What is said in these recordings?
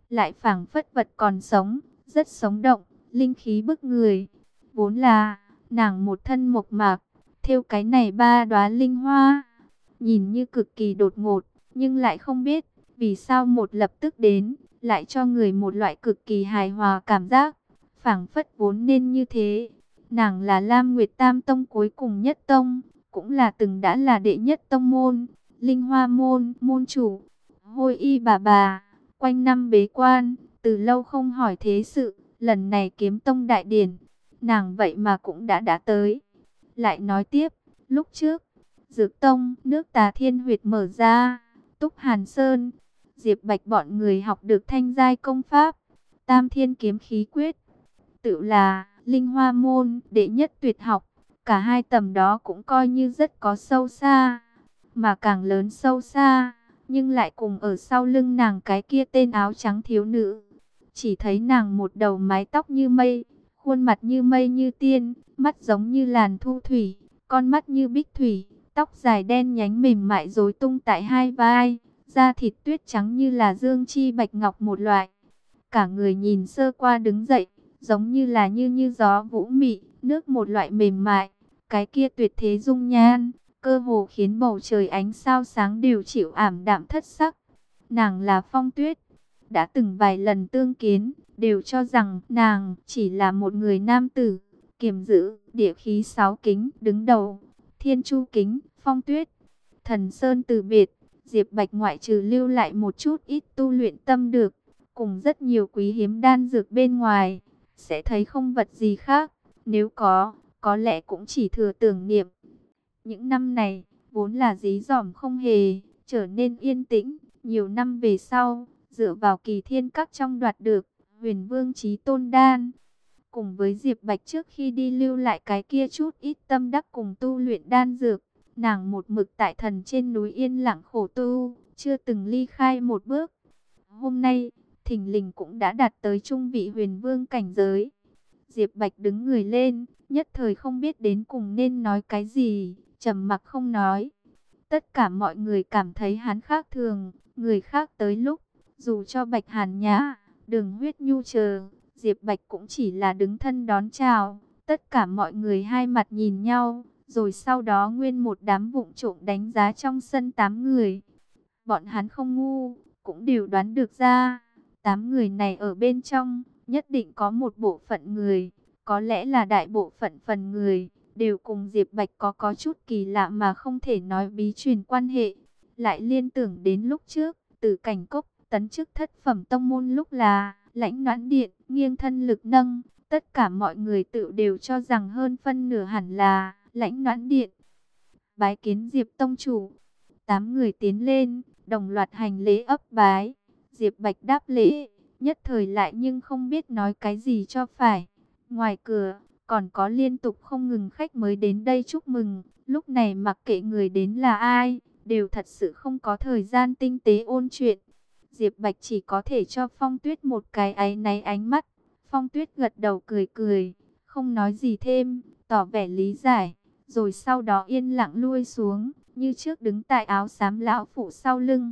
lại phảng phất vật còn sống, rất sống động, linh khí bức người. Vốn là nàng một thân mộc mạc, thêu cái này ba đóa linh hoa, nhìn như cực kỳ đột ngột, nhưng lại không biết vì sao một lập tức đến, lại cho người một loại cực kỳ hài hòa cảm giác, phảng phất vốn nên như thế. Nàng là Lam Nguyệt Tam Tông cuối cùng nhất tông, cũng là từng đã là đệ nhất tông môn, Linh Hoa môn, môn chủ. Hôi y bà, quanh năm bế quan, từ lâu không hỏi thế sự, lần này kiếm tông đại điển, nàng vậy mà cũng đã tới. Lại nói tiếp, lúc trước, Dược Tông, nước Tà Thiên Huyệt mở ra, Túc Hàn Sơn, Diệp Bạch bọn người học được thanh giai công pháp, Tam Thiên Kiếm Khí Quyết, tự là Linh Hoa môn, đệ nhất tuyệt học, cả hai tầm đó cũng coi như rất có sâu xa, mà càng lớn sâu xa, nhưng lại cùng ở sau lưng nàng cái kia tên áo trắng thiếu nữ. Chỉ thấy nàng một đầu mái tóc như mây, khuôn mặt như mây như tiên, mắt giống như làn thu thủy, con mắt như bích thủy, tóc dài đen nhánh mềm mại rối tung tại hai vai, da thịt tuyết trắng như là dương chi bạch ngọc một loại. Cả người nhìn sơ qua đứng dậy, giống như là như gió vũ mị, nước một loại mềm mại, cái kia tuyệt thế dung nhan, cơ hồ khiến bầu trời ánh sao sáng đều chịu ảm đạm thất sắc. Nàng là Phong Tuyết, đã từng vài lần tương kiến, đều cho rằng nàng chỉ là một người nam tử, kiềm giữ địa khí sáu kính đứng đầu, Thiên Chu kính, Phong Tuyết. Thần Sơn từ biệt, Diệp Bạch ngoại trừ lưu lại một chút ít tu luyện tâm được, cùng rất nhiều quý hiếm đan dược bên ngoài, sẽ thấy không vật gì khác. Nếu có lẽ cũng chỉ thừa tưởng niệm. Những năm này, vốn là dí dỏm không hề, trở nên yên tĩnh. Nhiều năm về sau, dựa vào Kỳ Thiên Các trong đoạt được Huyền Vương Chí Tôn Đan, cùng với Diệp Bạch trước khi đi lưu lại cái kia chút ít tâm đắc cùng tu luyện đan dược, nàng một mực tại thần trên núi yên lặng khổ tu, chưa từng ly khai một bước. Hôm nay, thình lình cũng đã đạt tới trung vị Huyền Vương cảnh giới. Diệp Bạch đứng người lên, nhất thời không biết đến cùng nên nói cái gì, trầm mặc không nói. Tất cả mọi người cảm thấy hắn khác thường, người khác tới lúc, dù cho Bạch Hàn Nhã, Đường Huyết Nhu chờ, Diệp Bạch cũng chỉ là đứng thân đón chào. Tất cả mọi người hai mặt nhìn nhau, rồi sau đó nguyên một đám vụng trộm đánh giá trong sân 8 người. Bọn hắn không ngu, cũng đều đoán được ra, 8 người này ở bên trong, nhất định có một bộ phận người, có lẽ là đại bộ phận phần người, đều cùng Diệp Bạch có chút kỳ lạ mà không thể nói bí truyền quan hệ. Lại liên tưởng đến lúc trước, Tử Cảnh Cốc tấn chức thất phẩm tông môn lúc là Lãnh Noãn Điện, nghiêng thân lực nâng, tất cả mọi người tự đều cho rằng hơn phân nửa hẳn là Lãnh Noãn Điện. Bái kiến Diệp tông chủ. 8 người tiến lên, đồng loạt hành lễ ấp bái. Diệp Bạch đáp lễ, nhất thời lại nhưng không biết nói cái gì cho phải. Ngoài cửa, còn có liên tục không ngừng khách mới đến đây chúc mừng. Lúc này mặc kệ người đến là ai, đều thật sự không có thời gian tinh tế ôn chuyện. Diệp Bạch chỉ có thể cho Phong Tuyết một cái áy náy ánh mắt. Phong Tuyết gật đầu cười cười, không nói gì thêm, tỏ vẻ lý giải. Rồi sau đó yên lặng lui xuống, như trước đứng tại áo xám lão phụ sau lưng.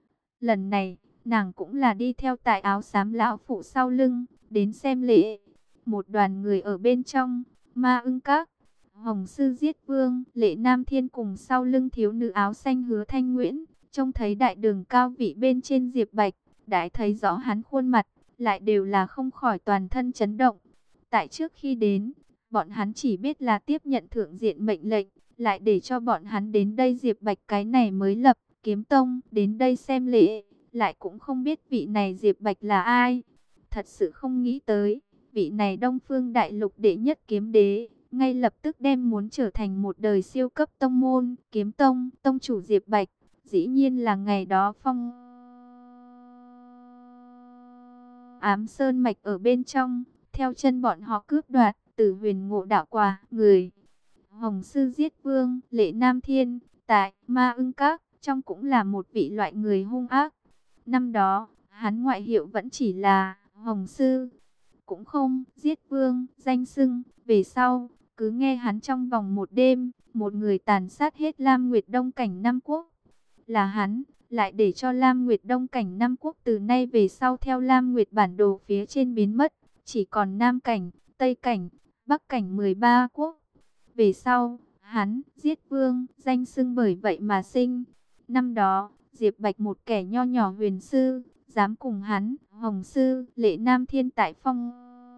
Lần này, nàng cũng là đi theo tại áo xám lão phụ sau lưng, đến xem lễ. Một đoàn người ở bên trong, Ma Ưng Các, Hồng Sư Giết Vương, Lệ Nam Thiên cùng sau lưng thiếu nữ áo xanh Hứa Thanh Nguyễn, trông thấy đại đường cao vị bên trên Diệp Bạch, đã thấy rõ hắn khuôn mặt, lại đều là không khỏi toàn thân chấn động. Tại trước khi đến, bọn hắn chỉ biết là tiếp nhận thượng diện mệnh lệnh, lại để cho bọn hắn đến đây Diệp Bạch cái này mới lập Kiếm Tông, đến đây xem lễ, lại cũng không biết vị này Diệp Bạch là ai. Thật sự không nghĩ tới, vị này Đông Phương Đại Lục đệ nhất kiếm đế, ngay lập tức đem muốn trở thành một đời siêu cấp tông môn, Kiếm Tông, tông chủ Diệp Bạch, dĩ nhiên là ngày đó Phong Ám Sơn Mạch ở bên trong, theo chân bọn họ cướp đoạt Tử Huyền Ngộ Đạo Quả người. Hồng Sư Giết Vương, Lệ Nam Thiên, tại Ma Ưng Các, trong cũng là một vị loại người hung ác. Năm đó, hắn ngoại hiệu vẫn chỉ là Hồng Sư, cũng không Giết Vương, danh xưng. Về sau, cứ nghe hắn trong vòng một đêm, một người tàn sát hết Lam Nguyệt Đông cảnh 5 quốc. Là hắn, lại để cho Lam Nguyệt Đông Cảnh 5 quốc từ nay về sau theo Lam Nguyệt bản đồ phía trên biến mất, chỉ còn Nam Cảnh, Tây Cảnh, Bắc Cảnh 13 quốc. Về sau, hắn giết vương, danh xưng bởi vậy mà sinh. Năm đó, Diệp Bạch một kẻ nho nhỏ huyền sư, dám cùng hắn, Hồng sư, Lệ Nam Thiên tại Phong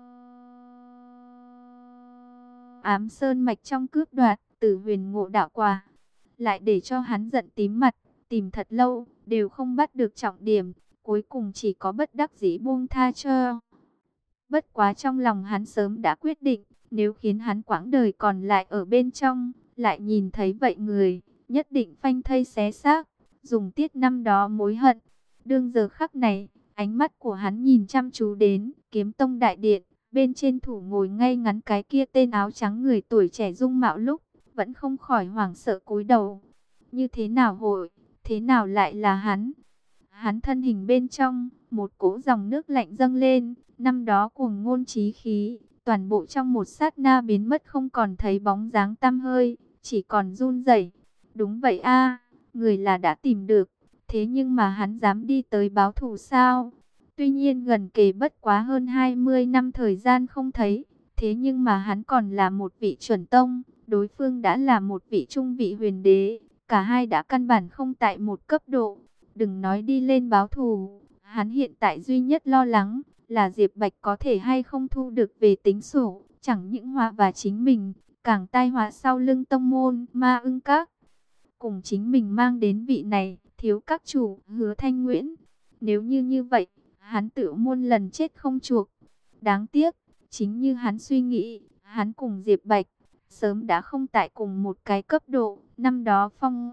Ám Sơn mạch trong cướp đoạt Tử Huyền Ngộ đạo quả, lại để cho hắn giận tím mặt, tìm thật lâu đều không bắt được trọng điểm, cuối cùng chỉ có bất đắc dĩ buông tha cho. Bất quá trong lòng hắn sớm đã quyết định, nếu khiến hắn quãng đời còn lại ở bên trong, lại nhìn thấy vậy người, nhất định phanh thây xé xác, dùng tiết năm đó mối hận. Đương giờ khắc này, ánh mắt của hắn nhìn chăm chú đến Kiếm Tông đại điện, bên trên thủ ngồi ngay ngắn cái kia tên áo trắng người tuổi trẻ dung mạo lúc, vẫn không khỏi hoảng sợ cúi đầu. Như thế nào hội, thế nào lại là hắn? Hắn thân hình bên trong, một cỗ dòng nước lạnh dâng lên, năm đó cuồng ngôn chí khí, toàn bộ trong một sát na biến mất không còn thấy bóng dáng tăm hơi, chỉ còn run rẩy. Đúng vậy a, người là đã tìm được, thế nhưng mà hắn dám đi tới báo thù sao? Tuy nhiên gần kề bất quá hơn 20 năm thời gian không thấy, thế nhưng mà hắn còn là một vị chuẩn tông, đối phương đã là một vị trung vị huyền đế, cả hai đã căn bản không tại một cấp độ. Đừng nói đi lên báo thù, hắn hiện tại duy nhất lo lắng là Diệp Bạch có thể hay không thu được về tính sổ, chẳng những họa và chính mình, càng tai họa sau lưng tông môn Ma Ưng Các. Cùng chính mình mang đến vị này, thiếu các chủ Hứa Thanh Nguyễn. Nếu như vậy, hắn tự muôn lần chết không chuộc. Đáng tiếc, chính như hắn suy nghĩ, hắn cùng Diệp Bạch sớm đã không tại cùng một cái cấp độ. Năm đó Phong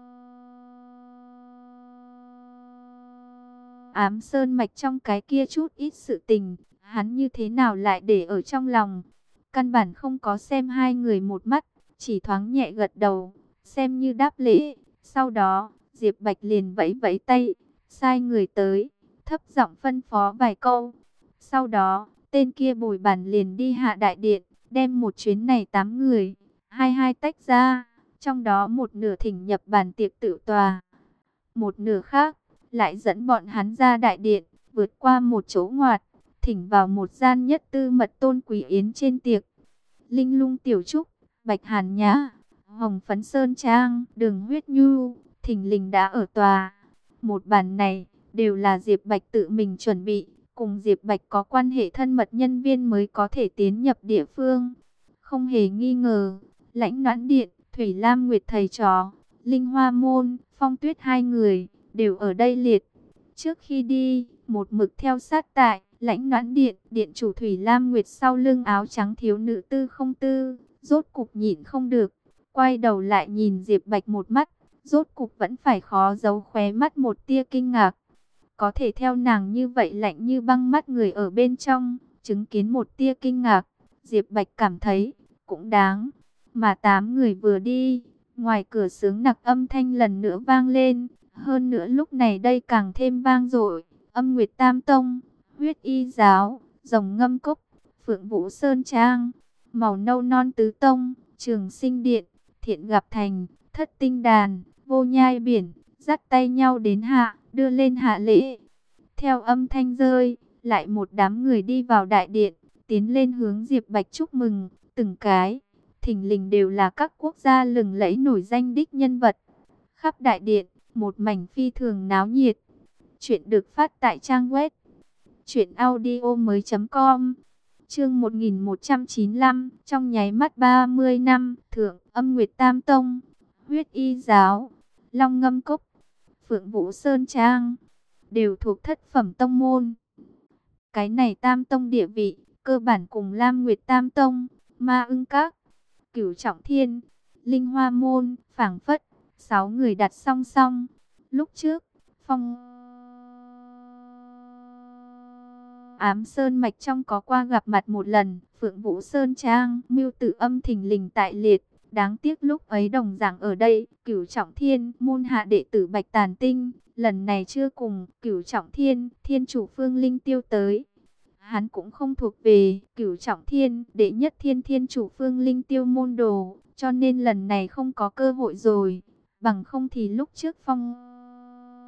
Ám Sơn mạch trong cái kia chút ít sự tình, hắn như thế nào lại để ở trong lòng. Căn bản không có xem hai người một mắt, chỉ thoáng nhẹ gật đầu, xem như đáp lễ. Sau đó, Diệp Bạch liền vẫy vẫy tay, sai người tới, thấp giọng phân phó vài câu. Sau đó, tên kia bồi bàn liền đi hạ đại điện, đem một chuyến này 8 người, hai tách ra, trong đó một nửa thỉnh nhập bàn tiệc tự tòa, một nửa khác lại dẫn bọn hắn ra đại điện, vượt qua một chỗ ngoặt, thỉnh vào một gian nhất tư mật tôn quý yến trên tiệc. Linh Lung Tiểu Trúc, Bạch Hàn Nhã, Hồng Phấn Sơn Trang, Đường Huyết Nhu, thình lình đã ở tòa. Một bàn này đều là Diệp Bạch tự mình chuẩn bị, cùng Diệp Bạch có quan hệ thân mật nhân viên mới có thể tiến nhập địa phương. Không hề nghi ngờ, Lãnh Noãn Điện, Thủy Lam Nguyệt thầy trò, Linh Hoa Môn, Phong Tuyết hai người đều ở đây liệt. Trước khi đi, một mực theo sát tại Lãnh Noãn Điện, điện chủ Thủy Lam Nguyệt sau lưng áo trắng thiếu nữ Tư Không Tư, rốt cục nhịn không được, quay đầu lại nhìn Diệp Bạch một mắt, rốt cục vẫn phải khó giấu khóe mắt một tia kinh ngạc. Có thể theo nàng như vậy lạnh như băng mắt người ở bên trong, chứng kiến một tia kinh ngạc, Diệp Bạch cảm thấy cũng đáng. Mà 8 người vừa đi, ngoài cửa sướng nặc âm thanh lần nữa vang lên, hơn nữa lúc này đây càng thêm vang dội. Âm Nguyệt Tam Tông, Huyết Y Giáo, Rồng Ngâm Cốc, Phượng Vũ Sơn Trang, Màu Nâu Non Tứ Tông, Trường Sinh Điện, Thiện Gặp Thành, Thất Tinh Đàn, Vô Nhai Biển, dắt tay nhau đến hạ, đưa lên hạ lễ. Theo âm thanh rơi, lại một đám người đi vào đại điện, tiến lên hướng Diệp Bạch chúc mừng, từng cái thình lình đều là các quốc gia lừng lẫy nổi danh đích nhân vật. Khắp đại điện, một mảnh phi thường náo nhiệt. Chuyện được phát tại trang web truyệnaudiomoi.com. Chương 1195, trong nháy mắt 30 năm, Thượng Âm Nguyệt Tam Tông, Huyết Y Giáo, Long Ngâm Cốc, Phượng Vũ Sơn Trang đều thuộc thất phẩm tông môn. Cái này Tam Tông địa vị cơ bản cùng Lam Nguyệt Tam Tông, Ma Ưng Các, Cửu Trọng Thiên, Linh Hoa Môn, phảng phất 6 người đặt song song. Lúc trước, Phong Ám Sơn mạch trong có qua gặp mặt một lần, Phượng Vũ Sơn Trang, Mưu Tử Âm thình lình tại liệt. Đáng tiếc lúc ấy đồng dạng ở đây, Cửu Trọng Thiên, môn hạ đệ tử Bạch Tàn Tinh, lần này chưa cùng Cửu Trọng Thiên, Thiên chủ Phương Linh Tiêu tới. Hắn cũng không thuộc về Cửu Trọng Thiên, đệ nhất thiên chủ Phương Linh Tiêu môn đồ, cho nên lần này không có cơ hội rồi. Bằng không thì lúc trước Phong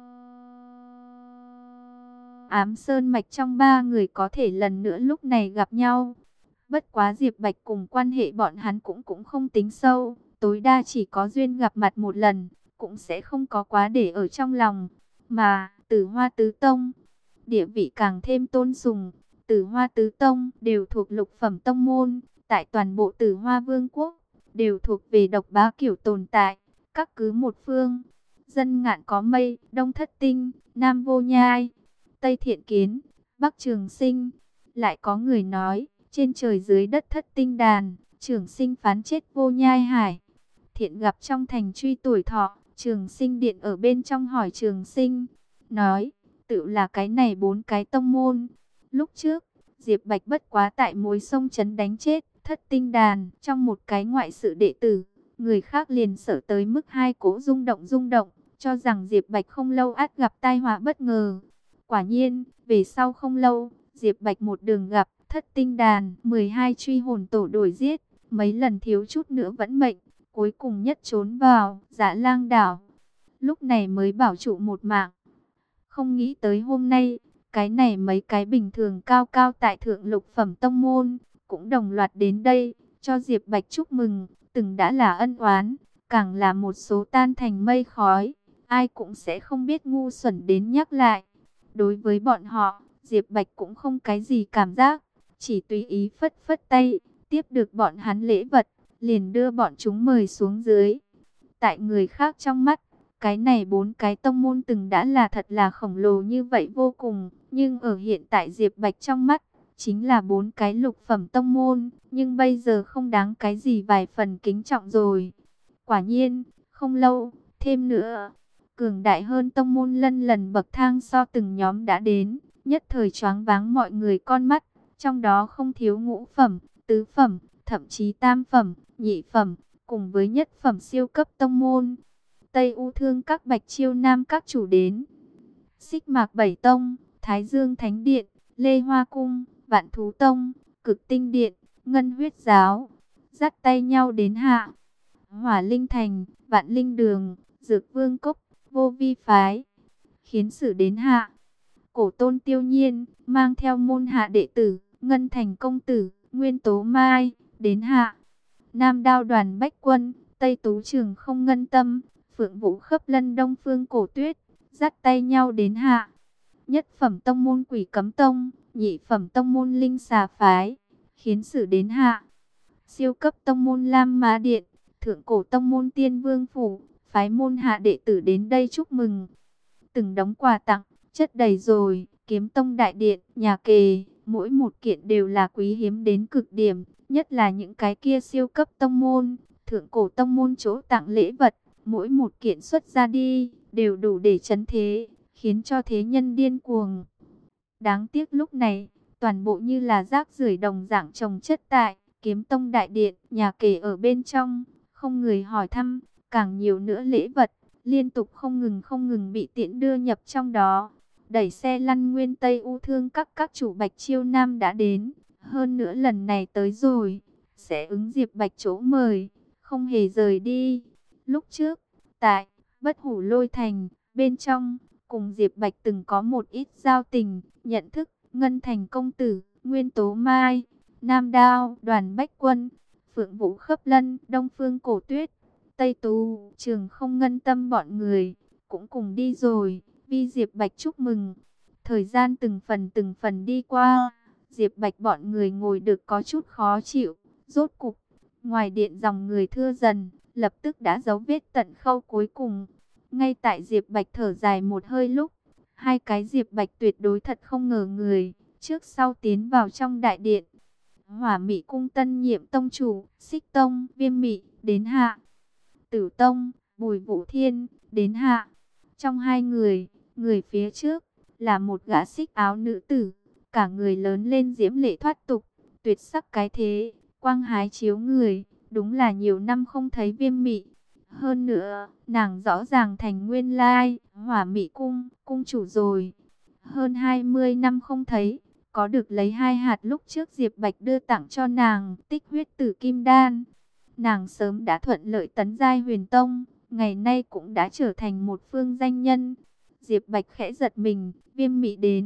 ám sơn mạch trong ba người có thể lần nữa lúc này gặp nhau. Bất quá Diệp Bạch cùng quan hệ bọn hắn cũng không tính sâu, tối đa chỉ có duyên gặp mặt một lần, cũng sẽ không có quá để ở trong lòng. Mà Tử Hoa Tứ Tông, địa vị càng thêm tôn sùng. Tử Hoa Tứ Tông đều thuộc lục phẩm tông môn, tại toàn bộ Tử Hoa Vương quốc, đều thuộc về độc bá kiểu tồn tại, các cứ một phương. Dân Ngạn có mây, Đông Thất Tinh, Nam Vô Nhai, Tây Thiện Kiến, Bắc Trường Sinh. Lại có người nói, trên trời dưới đất Thất Tinh đàn, Trường Sinh phán chết Vô Nhai Hải. Thiện gặp trong thành truy tuổi thọ, Trường Sinh điện ở bên trong hỏi Trường Sinh, nói, tự là cái này bốn cái tông môn. Lúc trước, Diệp Bạch bất quá tại mối sông trấn đánh chết Thất Tinh đàn trong một cái ngoại sự đệ tử, người khác liền sợ tới mức hai cố rung động, cho rằng Diệp Bạch không lâu ắt gặp tai họa bất ngờ. Quả nhiên, về sau không lâu, Diệp Bạch một đường gặp Thất Tinh đàn, 12 truy hồn tổ đuổi giết, mấy lần thiếu chút nữa vẫn mệnh, cuối cùng nhất trốn vào Dạ Lang đảo, lúc này mới bảo trụ một mạng. Không nghĩ tới hôm nay, cái này mấy cái bình thường cao cao tại thượng lục phẩm tông môn, cũng đồng loạt đến đây, cho Diệp Bạch chúc mừng, từng đã là ân oán, càng là một số tan thành mây khói, ai cũng sẽ không biết ngu xuẩn đến nhắc lại. Đối với bọn họ, Diệp Bạch cũng không cái gì cảm giác, chỉ tùy ý phất phất tay, tiếp được bọn hắn lễ vật, liền đưa bọn chúng mời xuống dưới. Tại người khác trong mắt, cái này bốn cái tông môn từng đã là thật là khổng lồ như vậy vô cùng, nhưng ở hiện tại Diệp Bạch trong mắt, chính là bốn cái lục phẩm tông môn, nhưng bây giờ không đáng cái gì vài phần kính trọng rồi. Quả nhiên, không lâu, thêm nữa, cường đại hơn tông môn lân lần bậc thang so từng nhóm đã đến, nhất thời choáng váng mọi người con mắt, trong đó không thiếu ngũ phẩm, tứ phẩm, thậm chí tam phẩm, nhị phẩm, cùng với nhất phẩm siêu cấp tông môn. Tây U Thương các, Bạch Chiêu Nam các chủ đến. Xích Mạc Bảy Tông, Thái Dương Thánh Điện, Lê Hoa Cung, Vạn Thú Tông, Cực Tinh Điện, Ngân Huyết Giáo, dắt tay nhau đến hạ. Hỏa Linh Thành, Vạn Linh Đường, Dược Vương Cốc, Vô Vi Phái, khiến sử đến hạ. Cổ Tôn Tiêu Nhiên, mang theo môn hạ đệ tử, Ngân Thành Công Tử, Nguyên Tố Mai, đến hạ. Nam Đao Đoàn Bách Quân, Tây Tú Trường Không Ngân Tâm, Phượng Vũ Khấp Lân, Đông Phương Cổ Tuyết, dắt tay nhau đến hạ. Nhất phẩm tông môn Quỷ Cấm Tông, nhị phẩm tông môn Linh Xà Phái, khiến sử đến hạ. Siêu cấp tông môn Lam Mã Điện, thượng cổ tông môn Tiên Vương Phủ, phái môn hạ đệ tử đến đây chúc mừng. Từng đống quà tặng, chất đầy rồi, Kiếm Tông Đại Điện, nhà kề, mỗi một kiện đều là quý hiếm đến cực điểm, nhất là những cái kia siêu cấp tông môn, thượng cổ tông môn chỗ tặng lễ vật, mỗi một kiện xuất ra đi, đều đủ để trấn thế, khiến cho thế nhân điên cuồng. Đáng tiếc lúc này, toàn bộ như là rác rưởi đồng dạng chồng chất tại Kiếm Tông Đại Điện, nhà kề ở bên trong, không người hỏi thăm, càng nhiều nữa lễ vật, liên tục không ngừng bị tiễn đưa nhập trong đó. Đẩy xe lăn Nguyên Tây U Thương các chủ Bạch Chiêu Nam đã đến, hơn nữa lần này tới rồi, sẽ ứng Diệp Bạch chỗ mời, không hề rời đi. Lúc trước, tại Bất Hủ Lôi Thành, bên trong, cùng Diệp Bạch từng có một ít giao tình, nhận thức, Ngân Thành Công Tử, Nguyên Tố Mai, Nam Đao, Đoàn Bách Quân, Phượng Vũ Khấp Lân, Đông Phương Cổ Tuyết, Tây Tú, Trường Không Ngân Tâm bọn người, cũng cùng đi rồi, vi Diệp Bạch chúc mừng. Thời gian từng phần đi qua, Diệp Bạch bọn người ngồi được có chút khó chịu, rốt cục, ngoài điện dòng người thưa dần, lập tức đã dấu vết tận khâu cuối cùng. Ngay tại Diệp Bạch thở dài một hơi lúc, hai cái Diệp Bạch tuyệt đối thật không ngờ người, trước sau tiến vào trong đại điện. Hỏa Mị Cung tân nhiệm tông chủ, Xích Tông, Viêm Mị, đến hạ. Tử Tông, Bùi Vũ Thiên, đến hạ. Trong hai người, người phía trước, là một gã xích áo nữ tử, cả người lớn lên diễm lệ thoát tục, tuyệt sắc cái thế, quang hái chiếu người, đúng là nhiều năm không thấy Viêm Mị. Hơn nữa, nàng rõ ràng thành nguyên lai, Hỏa Mị Cung, cung chủ rồi. Hơn 20 năm không thấy, có được lấy 2 hạt lúc trước Diệp Bạch đưa tặng cho nàng, Tích Huyết Tử Kim Đan. Nàng sớm đã thuận lợi tấn giai Huyền Tông, ngày nay cũng đã trở thành một phương danh nhân. Diệp Bạch khẽ giật mình, Viêm Mị đến,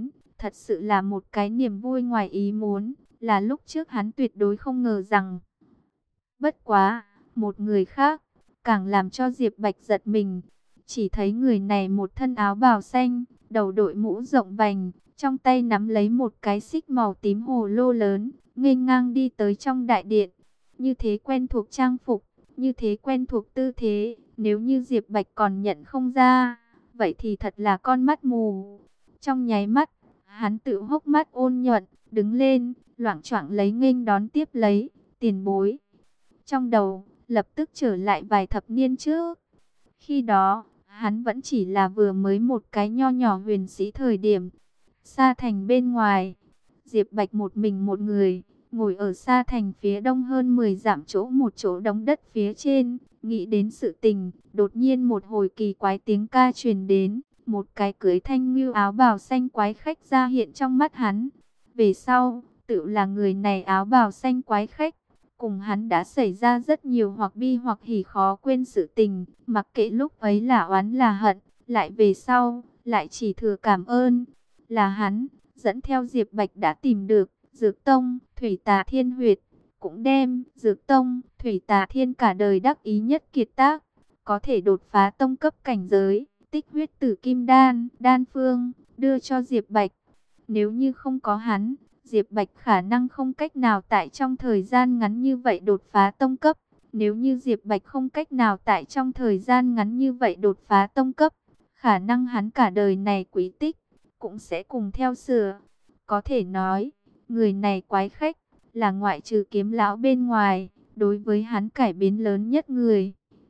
thật sự là một cái niềm vui ngoài ý muốn, là lúc trước hắn tuyệt đối không ngờ rằng. Bất quá, một người khác, càng làm cho Diệp Bạch giật mình. Chỉ thấy người này một thân áo bào xanh, đầu đội mũ rộng vành, trong tay nắm lấy một cái xích màu tím hồ lô lớn, nghênh ngang đi tới trong đại điện. Như thế quen thuộc trang phục, như thế quen thuộc tư thế, nếu như Diệp Bạch còn nhận không ra, vậy thì thật là con mắt mù. Trong nháy mắt, hắn tự hốc mắt ôn nhuận, đứng lên, loạng choạng lấy nghênh đón tiếp lấy, tiền bối. Trong đầu, lập tức trở lại vài thập niên trước. Khi đó, hắn vẫn chỉ là vừa mới một cái nho nhỏ huyền sĩ thời điểm. Sa thành bên ngoài, Diệp Bạch một mình một người, ngồi ở Sa thành phía đông hơn 10 dặm chỗ một chỗ đống đất phía trên, nghĩ đến sự tình, đột nhiên một hồi kỳ quái tiếng ca truyền đến, một cái cưới thanh ngưu áo bào xanh quái khách ra hiện trong mắt hắn. Về sau, tự là người này áo bào xanh quái khách, cùng hắn đã xảy ra rất nhiều hoặc bi hoặc hỉ khó quên sự tình, mặc kệ lúc ấy là oán là hận, lại về sau, lại chỉ thừa cảm ơn. Là hắn, dẫn theo Diệp Bạch đã tìm được Dược Tông, Thủy Tà Thiên Huyệt, cũng đem Dược Tông, Thủy Tà Thiên cả đời đắc ý nhất kiệt tác, có thể đột phá tông cấp cảnh giới, tích huyết tử kim đan, đan phương, đưa cho Diệp Bạch. Nếu như không có hắn, Diệp Bạch khả năng không cách nào tại trong thời gian ngắn như vậy đột phá tông cấp. Nếu như Diệp Bạch không cách nào tại trong thời gian ngắn như vậy đột phá tông cấp, khả năng hắn cả đời này quý tích cũng sẽ cùng theo sửa. Có thể nói, người này quái khách, là ngoại trừ Kiếm lão bên ngoài, đối với hắn cải biến lớn nhất người.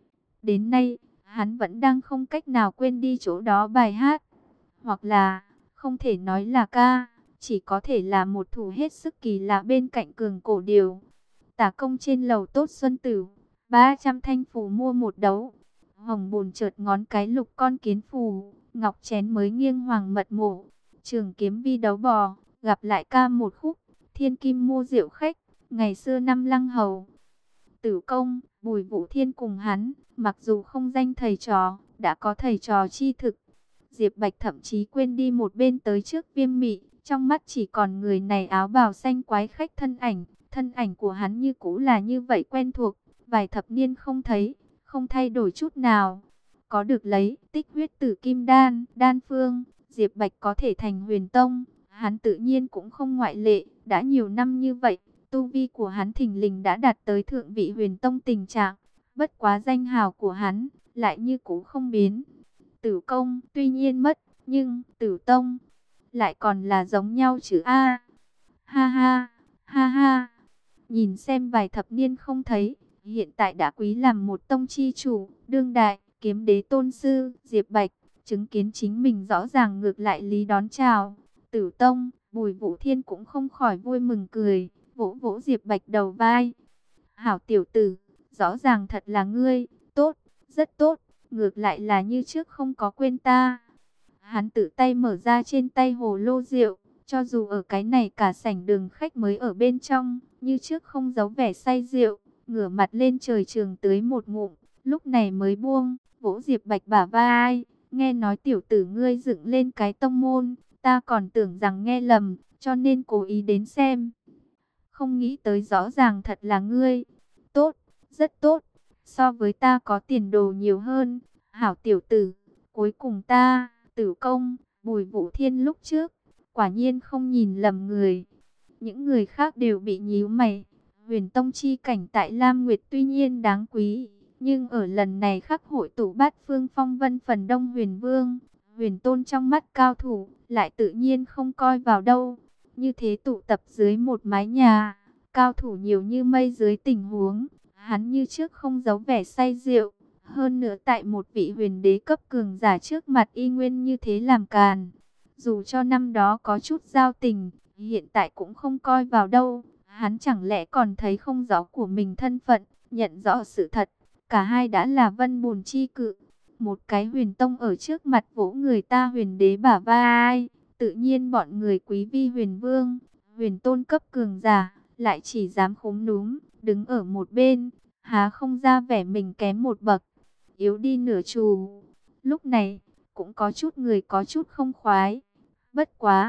Đến nay, hắn vẫn đang không cách nào quên đi chỗ đó bài hát, hoặc là, không thể nói là ca, chỉ có thể là một thủ hết sức kỳ lạ bên cạnh cường cổ điều. Tả công trên lầu tốt xuân tử, 300 thanh phù mua một đấu. Hồng bùn chợt ngón cái lục con kiến phù, ngọc chén mới nghiêng hoàng mật mổ. Trường kiếm vi đấu bò, gặp lại ca một khúc, thiên kim mua rượu khách, ngày xưa năm lăng hầu. Tử công, Bùi Vũ Thiên cùng hắn, mặc dù không danh thầy trò, đã có thầy trò chi thực. Diệp Bạch thậm chí quên đi một bên tới trước Viêm Mị, trong mắt chỉ còn người này áo bào xanh quái khách thân ảnh của hắn như cũ là như vậy quen thuộc, vài thập niên không thấy, không thay đổi chút nào. Có được lấy tích huyết tử kim đan, đan phương, Diệp Bạch có thể thành huyền tông, hắn tự nhiên cũng không ngoại lệ, đã nhiều năm như vậy, tu vi của hắn thình lình đã đạt tới thượng vị huyền tông tình trạng, bất quá danh hào của hắn lại như cũ không biến. Tử công tuy nhiên mất, nhưng Tử tông lại còn là giống nhau chứ a. Ha ha, ha ha. Nhìn xem vài thập niên không thấy, hiện tại đã quý làm một tông chi chủ, đương đại, kiếm đế tôn sư, Diệp Bạch, chứng kiến chính mình rõ ràng ngược lại lý đón chào. Tử tông, Bùi Vũ Thiên cũng không khỏi vui mừng cười, vỗ vỗ Diệp Bạch đầu vai. Hảo tiểu tử, rõ ràng thật là ngươi, tốt, rất tốt, ngược lại là như trước không có quên ta. Hắn tự tay mở ra trên tay hồ lô rượu, cho dù ở cái này cả sảnh đường khách mới ở bên trong, như trước không giấu vẻ say rượu, ngửa mặt lên trời trường tưới một ngụm, lúc này mới buông, vỗ Diệp Bạch bả vai, nghe nói tiểu tử ngươi dựng lên cái tông môn, ta còn tưởng rằng nghe lầm, cho nên cố ý đến xem. Không nghĩ tới rõ ràng thật là ngươi, tốt, rất tốt, so với ta có tiền đồ nhiều hơn, hảo tiểu tử, cuối cùng ta, Tử công, Bùi Vũ Thiên lúc trước, quả nhiên không nhìn lầm người. Những người khác đều bị nhíu mày. Huyền tông chi cảnh tại Lam Nguyệt tuy nhiên đáng quý, nhưng ở lần này khắc hội tụ bát phương phong vân phần đông huyền vương, huyền tôn trong mắt cao thủ, lại tự nhiên không coi vào đâu. Như thế tụ tập dưới một mái nhà, cao thủ nhiều như mây dưới tình huống, hắn như trước không giấu vẻ say rượu. Hơn nữa tại một vị huyền đế cấp cường giả trước mặt y nguyên như thế làm càn. Dù cho năm đó có chút giao tình, hiện tại cũng không coi vào đâu. Hắn chẳng lẽ còn thấy không rõ của mình thân phận, nhận rõ sự thật. Cả hai đã là vân bùn chi cự. Một cái huyền tông ở trước mặt vỗ người ta huyền đế bả vai. Tự nhiên bọn người quý vi huyền vương, huyền tôn cấp cường giả, lại chỉ dám khúm núm, đứng ở một bên. Há không ra vẻ mình kém một bậc, yếu đi nửa chù. Lúc này, cũng có chút người có chút không khoái. Bất quá,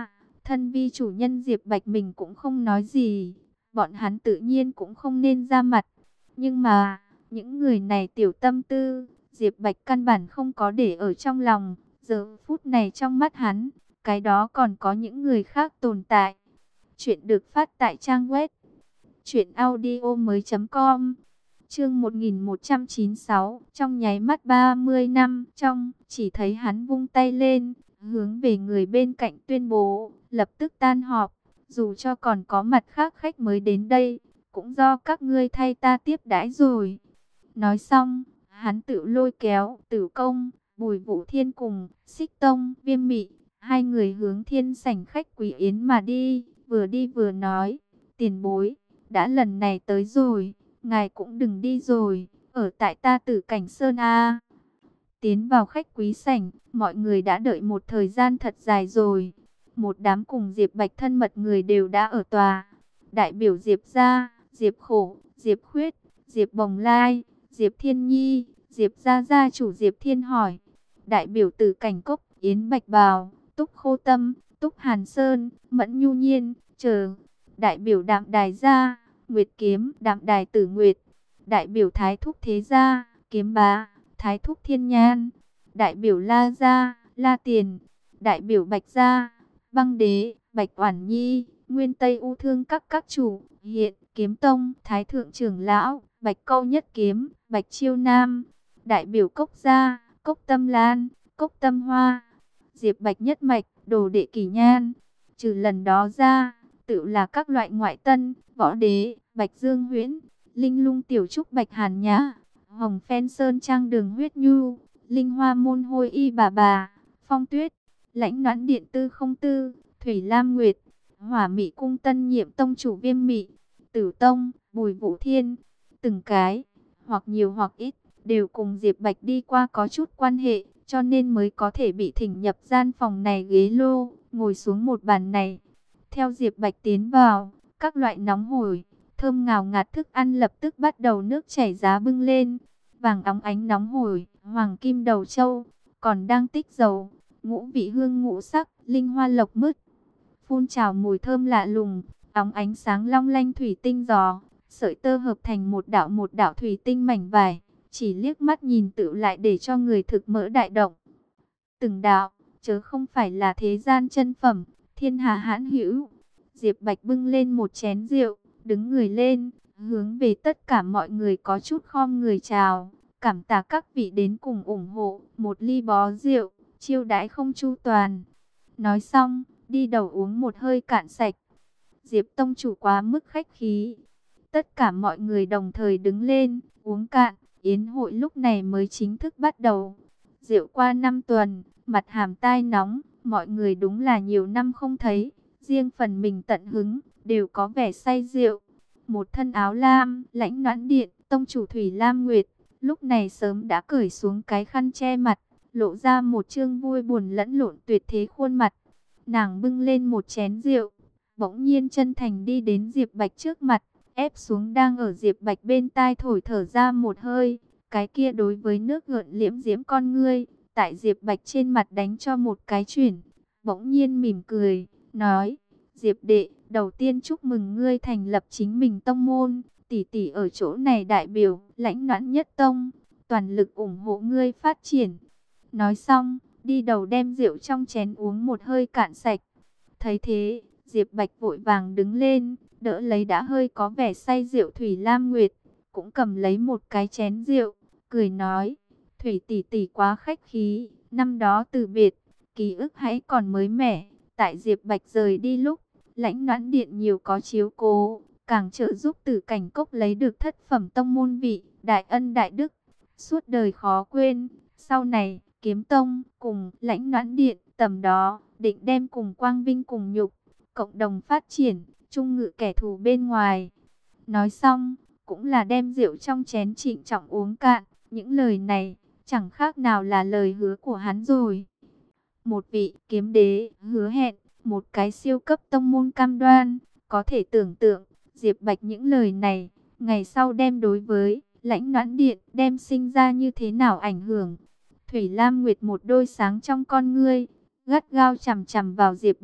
thân vi chủ nhân Diệp Bạch mình cũng không nói gì, bọn hắn tự nhiên cũng không nên ra mặt. Nhưng mà, những người này tiểu tâm tư, Diệp Bạch căn bản không có để ở trong lòng. Giờ phút này trong mắt hắn, cái đó còn có những người khác tồn tại. Chuyện được phát tại trang web truyệnaudiomoi.com. Chương 1196, trong nháy mắt 30 năm trong, chỉ thấy hắn vung tay lên, hướng về người bên cạnh tuyên bố, lập tức tan họp, dù cho còn có mặt khác khách mới đến đây, cũng do các ngươi thay ta tiếp đãi rồi. Nói xong, hắn tự lôi kéo Tử Công, Bùi Vũ Thiên cùng Xích Tông, Viêm Mị, hai người hướng thiên sảnh khách quý yến mà đi vừa nói, tiền bối, đã lần này tới rồi, ngài cũng đừng đi rồi, ở tại ta Tử Cảnh Sơn a. Tiến vào khách quý sảnh, mọi người đã đợi một thời gian thật dài rồi. Một đám cùng Diệp Bạch thân mật người đều đã ở tòa. Đại biểu Diệp gia, Diệp Khổ, Diệp Khuyết, Diệp Bồng Lai, Diệp Thiên Nhi, Diệp gia gia chủ Diệp Thiên hỏi. Đại biểu Tử Cảnh Cốc, Yến Bạch Bào, Túc Khô Tâm, Túc Hàn Sơn, Mẫn Nhu Nhiên, chờ. Đại biểu Đạm Đài gia, Nguyệt Kiếm, Đạm Đài Tử Nguyệt. Đại biểu Thái Thúc Thế gia, Kiếm Bá, Thái Thúc Thiên Nhan. Đại biểu La gia, La Tiền. Đại biểu Bạch gia, Băng Đế, Bạch Oản Nhi, Nguyên Tây U Thương các chủ, hiện Kiếm Tông, Thái Thượng trưởng lão, Bạch Câu Nhất Kiếm, Bạch Chiêu Nam. Đại biểu Cốc gia, Cốc Tâm Lan, Cốc Tâm Hoa, Diệp Bạch Nhất Mạch, Đồ Đệ Kỷ Nhan. Trừ lần đó ra, tự là các loại ngoại tân, Võ Đế, Bạch Dương Huyễn, Linh Lung Tiểu Trúc Bạch Hàn Nhã, Hồng Phen Sơn Trang Đường Huyết Nhu, Linh Hoa Môn Hôi Y Bà, Phong Tuyết, Lãnh Noãn Điện Tư Không Tư, Thủy Lam Nguyệt, Hỏa Mị Cung Tân Nhiệm Tông chủ Viêm Mị, Tử Tông, Bùi Vũ Thiên. Từng cái, hoặc nhiều hoặc ít, đều cùng Diệp Bạch đi qua có chút quan hệ, cho nên mới có thể bị thỉnh nhập gian phòng này ghế lô, ngồi xuống một bàn này. Theo Diệp Bạch tiến vào, các loại nóng hổi, thơm ngào ngạt thức ăn lập tức bắt đầu nước chảy giá bưng lên. Vàng óng ánh nóng hổi, hoàng kim đầu trâu, còn đang tích dầu, ngũ vị hương ngũ sắc, linh hoa lộc mứt. Phun trào mùi thơm lạ lùng, óng ánh sáng long lanh thủy tinh giò, sợi tơ hợp thành một đạo thủy tinh mảnh vải, chỉ liếc mắt nhìn tự lại để cho người thực mỡ đại động. Từng đạo, chớ không phải là thế gian chân phẩm, thiên hạ hãn hữu. Diệp Bạch bưng lên một chén rượu, đứng người lên, hướng về tất cả mọi người có chút khom người chào, cảm tạ các vị đến cùng ủng hộ, một ly bó rượu, chiêu đãi không chu toàn. Nói xong, đi đầu uống một hơi cạn sạch. Diệp tông chủ quá mức khách khí. Tất cả mọi người đồng thời đứng lên, uống cạn, yến hội lúc này mới chính thức bắt đầu. Rượu qua 5 tuần, mặt hàm tai nóng, mọi người đúng là nhiều năm không thấy, riêng phần mình tận hứng, đều có vẻ say rượu. Một thân áo lam, Lãnh Noãn Điện, tông chủ Thủy Lam Nguyệt, lúc này sớm đã cởi xuống cái khăn che mặt, lộ ra một trương vui buồn lẫn lộn tuyệt thế khuôn mặt. Nàng bưng lên một chén rượu, bỗng nhiên chân thành đi đến Diệp Bạch trước mặt, ép xuống đang ở Diệp Bạch bên tai thổi thở ra một hơi. Cái kia đối với nước gợn liễm diễm con ngươi, tại Diệp Bạch trên mặt đánh cho một cái chuyển, bỗng nhiên mỉm cười, nói: Diệp đệ, đầu tiên chúc mừng ngươi thành lập chính mình tông môn, tỷ tỷ ở chỗ này đại biểu Lãnh Noãn Nhất Tông, toàn lực ủng hộ ngươi phát triển. Nói xong, đi đầu đem rượu trong chén uống một hơi cạn sạch. Thấy thế, Diệp Bạch vội vàng đứng lên, đỡ lấy đã hơi có vẻ say rượu Thủy Lam Nguyệt, cũng cầm lấy một cái chén rượu, cười nói: Thủy tỷ tỷ quá khách khí, năm đó từ biệt, ký ức hãy còn mới mẻ. Tại Diệp Bạch rời đi lúc, Lãnh Noãn Điện nhiều có chiếu cố, càng trợ giúp Tử Cảnh Cốc lấy được thất phẩm tông môn vị, đại ân đại đức, suốt đời khó quên. Sau này, Kiếm Tông cùng Lãnh Noãn Điện tầm đó định đem cùng quang vinh cùng nhục, cộng đồng phát triển, chung ngự kẻ thù bên ngoài. Nói xong, cũng là đem rượu trong chén trịnh trọng uống cạn. Những lời này chẳng khác nào là lời hứa của hắn rồi. Một vị kiếm đế hứa hẹn, một cái siêu cấp tông môn cam đoan. Có thể tưởng tượng, Diệp Bạch những lời này, ngày sau đem đối với Lãnh Noãn Điện đem sinh ra như thế nào ảnh hưởng. Thủy Lam Nguyệt một đôi sáng trong con ngươi, gắt gao chằm chằm vào Diệp Bạch,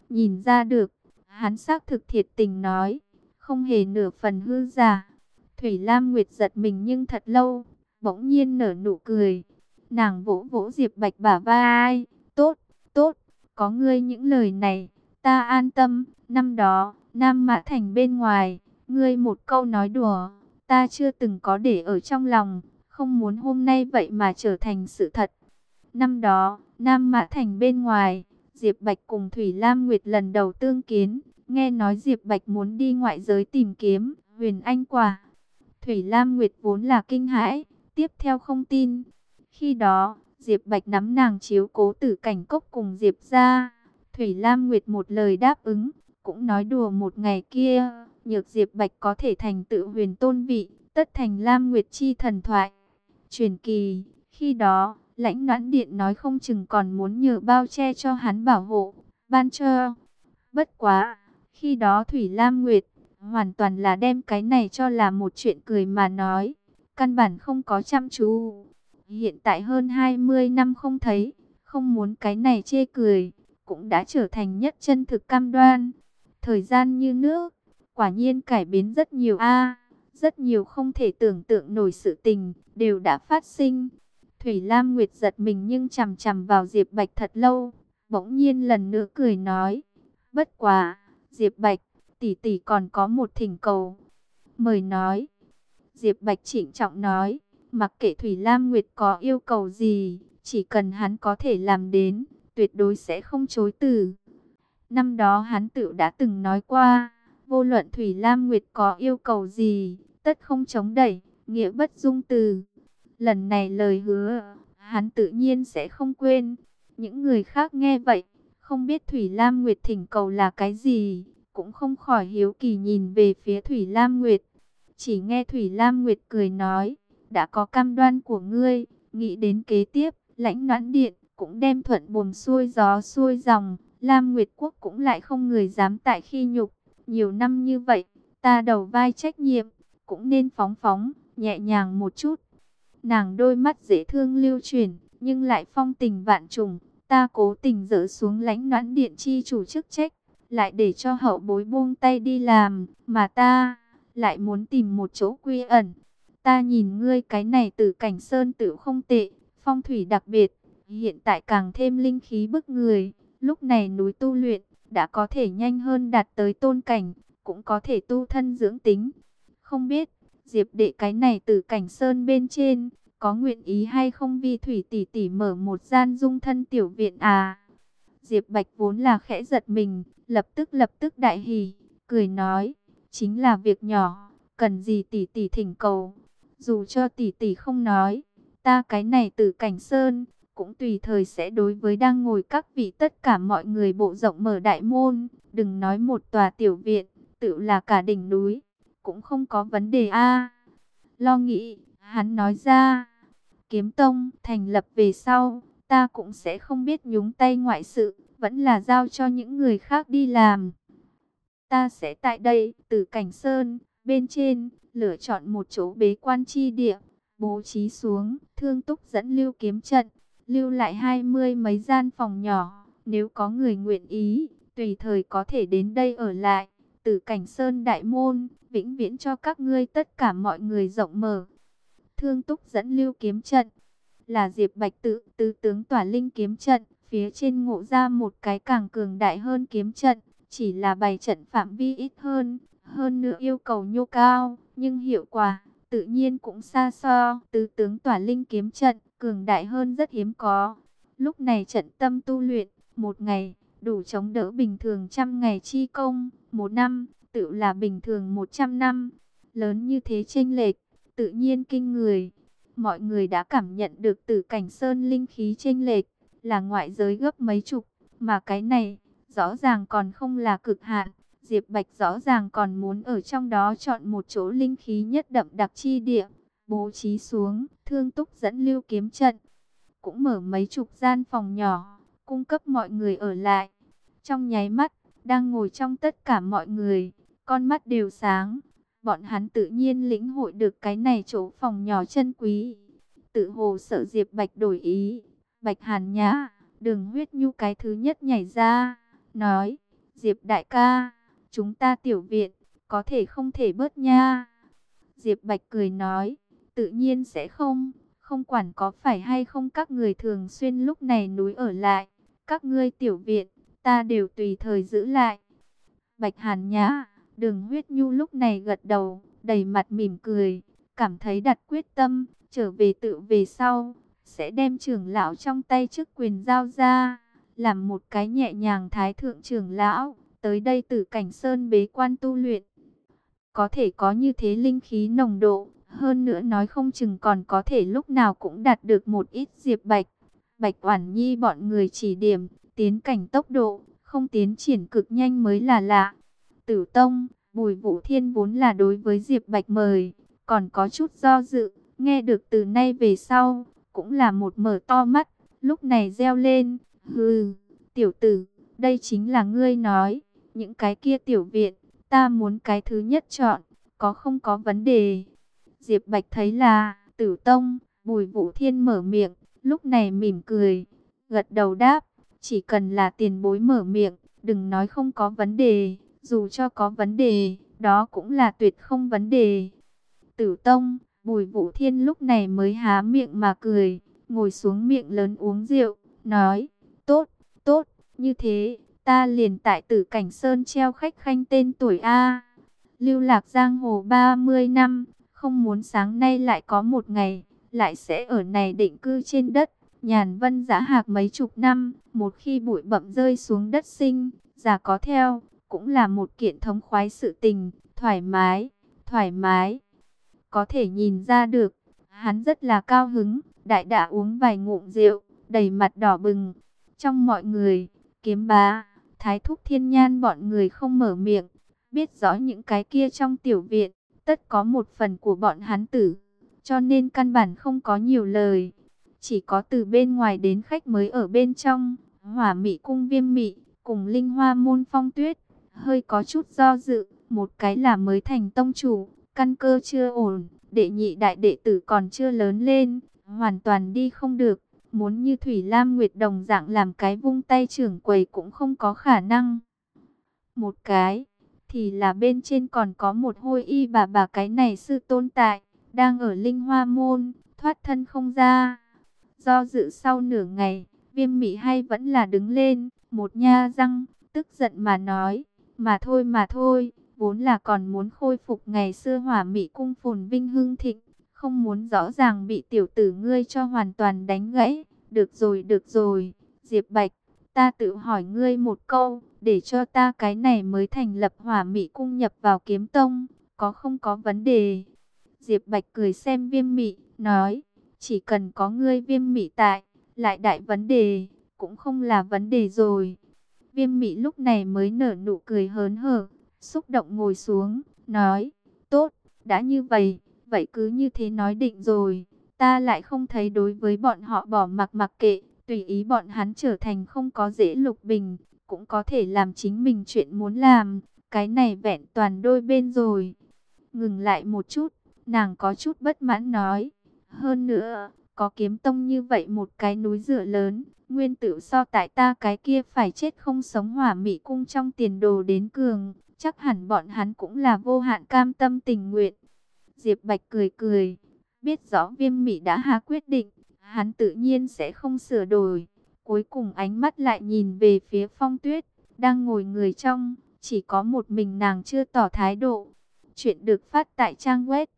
Nhìn ra được, hắn xác thực thiệt tình nói, không hề nửa phần hư giả. Thủy Lam Nguyệt giật mình nhưng thật lâu, bỗng nhiên nở nụ cười. Nàng vỗ vỗ Diệp Bạch bả vai, tốt, tốt, có ngươi những lời này, ta an tâm. Năm đó, Nam Mã Thành bên ngoài, ngươi một câu nói đùa, ta chưa từng có để ở trong lòng, không muốn hôm nay vậy mà trở thành sự thật. Năm đó, Nam Mã Thành bên ngoài, Diệp Bạch cùng Thủy Lam Nguyệt lần đầu tương kiến, nghe nói Diệp Bạch muốn đi ngoại giới tìm kiếm Huyền Anh Quả. Thủy Lam Nguyệt vốn là kinh hãi, tiếp theo không tin. Khi đó, Diệp Bạch nắm nàng chiếu cố Tử Cảnh Cốc cùng Diệp gia. Thủy Lam Nguyệt một lời đáp ứng, cũng nói đùa một ngày kia, nhược Diệp Bạch có thể thành tựu huyền tôn vị, tất thành Lam Nguyệt chi thần thoại. Truyền kỳ, khi đó, Lãnh Noãn Điện nói không chừng còn muốn nhờ bao che cho hắn bảo hộ, ban cho. Bất quá, khi đó Thủy Lam Nguyệt hoàn toàn là đem cái này cho là một chuyện cười mà nói, căn bản không có chăm chú. Hiện tại hơn 20 năm không thấy, không muốn cái này chê cười, cũng đã trở thành nhất chân thực cam đoan. Thời gian như nước, quả nhiên cải biến rất nhiều rất nhiều không thể tưởng tượng nổi sự tình đều đã phát sinh. Thủy Lam Nguyệt giật mình nhưng chằm chằm vào Diệp Bạch thật lâu, bỗng nhiên lần nữa cười nói, bất quá, Diệp Bạch, tỷ tỷ còn có một thỉnh cầu. Mời nói. Diệp Bạch trịnh trọng nói, mặc kệ Thủy Lam Nguyệt có yêu cầu gì, chỉ cần hắn có thể làm đến, tuyệt đối sẽ không chối từ. Năm đó hắn tự đã từng nói qua, vô luận Thủy Lam Nguyệt có yêu cầu gì, tất không chống đẩy, nghĩa bất dung từ. Lần này lời hứa, hắn tự nhiên sẽ không quên. Những người khác nghe vậy, không biết Thủy Lam Nguyệt thỉnh cầu là cái gì, cũng không khỏi hiếu kỳ nhìn về phía Thủy Lam Nguyệt. Chỉ nghe Thủy Lam Nguyệt cười nói, đã có cam đoan của ngươi, nghĩ đến kế tiếp, Lãnh Noãn Điện cũng đem thuận buồm xuôi gió xuôi dòng, Lam Nguyệt Quốc cũng lại không người dám tại khi nhục. Nhiều năm như vậy, ta đầu vai trách nhiệm, cũng nên phóng phóng, nhẹ nhàng một chút. Nàng đôi mắt dễ thương lưu chuyển, nhưng lại phong tình vạn trùng. Ta cố tình dỡ xuống Lãnh Noãn Điện chi chủ chức trách, lại để cho hậu bối buông tay đi làm, mà ta lại muốn tìm một chỗ quy ẩn. Ta nhìn ngươi cái này Tử Cảnh Sơn tự không tệ, phong thủy đặc biệt, hiện tại càng thêm linh khí bức người. Lúc này núi tu luyện đã có thể nhanh hơn đạt tới tôn cảnh, cũng có thể tu thân dưỡng tính. Không biết Diệp đệ cái này Tử Cảnh Sơn bên trên có nguyện ý hay không vi Thủy tỷ tỷ mở một gian dung thân tiểu viện à? Diệp Bạch vốn là khẽ giật mình, lập tức đại hỉ, cười nói, chính là việc nhỏ, cần gì tỷ tỷ thỉnh cầu. Dù cho tỷ tỷ không nói, ta cái này Tử Cảnh Sơn cũng tùy thời sẽ đối với đang ngồi các vị tất cả mọi người bộ rộng mở đại môn, đừng nói một tòa tiểu viện, tự là cả đỉnh núi, cũng không có vấn đề a. Lo nghĩ, hắn nói ra, Kiếm Tông thành lập về sau, ta cũng sẽ không biết nhúng tay ngoại sự, vẫn là giao cho những người khác đi làm. Ta sẽ tại đây, Tử Cảnh Sơn, bên trên, lựa chọn một chỗ bế quan chi địa, bố trí xuống, Thương Túc dẫn lưu kiếm trận, lưu lại 20 mấy gian phòng nhỏ, nếu có người nguyện ý, tùy thời có thể đến đây ở lại. Tử Cảnh Sơn đại môn, vĩnh viễn cho các ngươi tất cả mọi người rộng mở. Thương Túc dẫn lưu kiếm trận, là Diệp Bạch tự tứ tướng tỏa linh kiếm trận, phía trên ngộ ra một cái càng cường đại hơn kiếm trận, chỉ là bày trận phạm vi ít hơn nữa yêu cầu nhô cao, nhưng hiệu quả tự nhiên cũng xa so. Tứ tướng tỏa linh kiếm trận, cường đại hơn rất hiếm có. Lúc này trận tâm tu luyện, một ngày, đủ chống đỡ bình thường 100 ngày chi công, một năm, tự là bình thường 100 năm. Lớn như thế chênh lệch, tự nhiên kinh người. Mọi người đã cảm nhận được Tử Cảnh Sơn linh khí chênh lệch, là ngoại giới gấp mấy chục, mà cái này, rõ ràng còn không là cực hạn. Diệp Bạch rõ ràng còn muốn ở trong đó chọn một chỗ linh khí nhất đậm đặc chi địa, bố trí xuống, Thương Túc dẫn lưu kiếm trận. Cũng mở mấy chục gian phòng nhỏ, cung cấp mọi người ở lại. Trong nháy mắt, đang ngồi trong tất cả mọi người, con mắt đều sáng. Bọn hắn tự nhiên lĩnh hội được cái này chỗ phòng nhỏ chân quý. Tự hồ sợ Diệp Bạch đổi ý. Bạch Hàn Nhã, Đường Huyết Nhu cái thứ nhất nhảy ra, nói, Diệp đại ca, chúng ta tiểu viện, có thể không thể bớt nha. Diệp Bạch cười nói, tự nhiên sẽ không, không quản có phải hay không các người thường xuyên lúc này núi ở lại. Các ngươi tiểu viện, ta đều tùy thời giữ lại. Bạch Hàn Nhã, Đường Huyết Nhu lúc này gật đầu, đầy mặt mỉm cười, cảm thấy đặt quyết tâm, trở về tự về sau, sẽ đem trưởng lão trong tay chức quyền giao ra, làm một cái nhẹ nhàng thái thượng trưởng lão, tới đây Tử Cảnh Sơn bế quan tu luyện. Có thể có như thế linh khí nồng độ, hơn nữa nói không chừng còn có thể lúc nào cũng đạt được một ít Diệp Bạch, Bạch Oản Nhi bọn người chỉ điểm, tiến cảnh tốc độ, không tiến triển cực nhanh mới là lạ. Tử Tông, Bùi Vũ Thiên vốn là đối với Diệp Bạch mời, còn có chút do dự, nghe được từ nay về sau, cũng là một mở to mắt, lúc này reo lên, hừ, tiểu tử, đây chính là ngươi nói, những cái kia tiểu viện, ta muốn cái thứ nhất chọn, có không có vấn đề. Diệp Bạch thấy là, Tử Tông, Bùi Vũ Thiên mở miệng, lúc này mỉm cười, gật đầu đáp, chỉ cần là tiền bối mở miệng, đừng nói không có vấn đề, dù cho có vấn đề, đó cũng là tuyệt không vấn đề. Tử Tông, Bùi Vũ Thiên lúc này mới há miệng mà cười, ngồi xuống miệng lớn uống rượu, nói, tốt, tốt, như thế, ta liền tại Tử Cảnh Sơn treo khách khanh tên tuổi A. Lưu lạc giang hồ 30 năm, không muốn sáng nay lại có một ngày, lại sẽ ở này định cư trên đất, nhàn vân dã hạc mấy chục năm, một khi bụi bặm rơi xuống đất sinh, già có theo, cũng là một kiện thống khoái sự tình, thoải mái, thoải mái. Có thể nhìn ra được, hắn rất là cao hứng, đại đã uống vài ngụm rượu, đầy mặt đỏ bừng. Trong mọi người, Kiếm Bá, Thái Thúc Thiên Nhan bọn người không mở miệng, biết rõ những cái kia trong tiểu viện, tất có một phần của bọn hắn tử, cho nên căn bản không có nhiều lời. Chỉ có từ bên ngoài đến khách mới ở bên trong, Hỏa Mị Cung Viêm Mị, cùng Linh Hoa Môn Phong Tuyết, hơi có chút do dự, một cái là mới thành tông chủ, căn cơ chưa ổn, đệ nhị đại đệ tử còn chưa lớn lên, hoàn toàn đi không được, muốn như Thủy Lam Nguyệt đồng dạng làm cái vung tay trưởng quầy cũng không có khả năng. Một cái, thì là bên trên còn có một hôi y bà cái này sư tôn tại, đang ở Linh Hoa Môn, thoát thân không ra. Do dự sau nửa ngày, Viêm Mị hay vẫn là đứng lên, một nha răng, tức giận mà nói, mà thôi, vốn là còn muốn khôi phục ngày xưa Hỏa Mị Cung phồn vinh hưng thịnh, không muốn rõ ràng bị tiểu tử ngươi cho hoàn toàn đánh gãy. Được rồi, Diệp Bạch, ta tự hỏi ngươi một câu, để cho ta cái này mới thành lập Hỏa Mị Cung nhập vào Kiếm Tông, có không có vấn đề? Diệp Bạch cười xem Viêm Mị, nói, chỉ cần có ngươi Viêm Mị tại, lại đại vấn đề, cũng không là vấn đề rồi. Viêm Mị lúc này mới nở nụ cười hớn hở, xúc động ngồi xuống, nói, tốt, đã như vậy, vậy cứ như thế nói định rồi. Ta lại không thấy đối với bọn họ bỏ mặc kệ, tùy ý bọn hắn trở thành không có dễ lục bình, cũng có thể làm chính mình chuyện muốn làm, cái này vẹn toàn đôi bên rồi. Ngừng lại một chút, nàng có chút bất mãn nói, hơn nữa, có Kiếm Tông như vậy một cái núi dựa lớn, nguyên tử so tại ta cái kia phải chết không sống Hỏa Mị Cung trong tiền đồ đến cường, chắc hẳn bọn hắn cũng là vô hạn cam tâm tình nguyện. Diệp Bạch cười cười, biết rõ Viêm Mị đã hạ quyết định, hắn tự nhiên sẽ không sửa đổi. Cuối cùng ánh mắt lại nhìn về phía Phong Tuyết, đang ngồi người trong, chỉ có một mình nàng chưa tỏ thái độ. Chuyện được phát tại trang web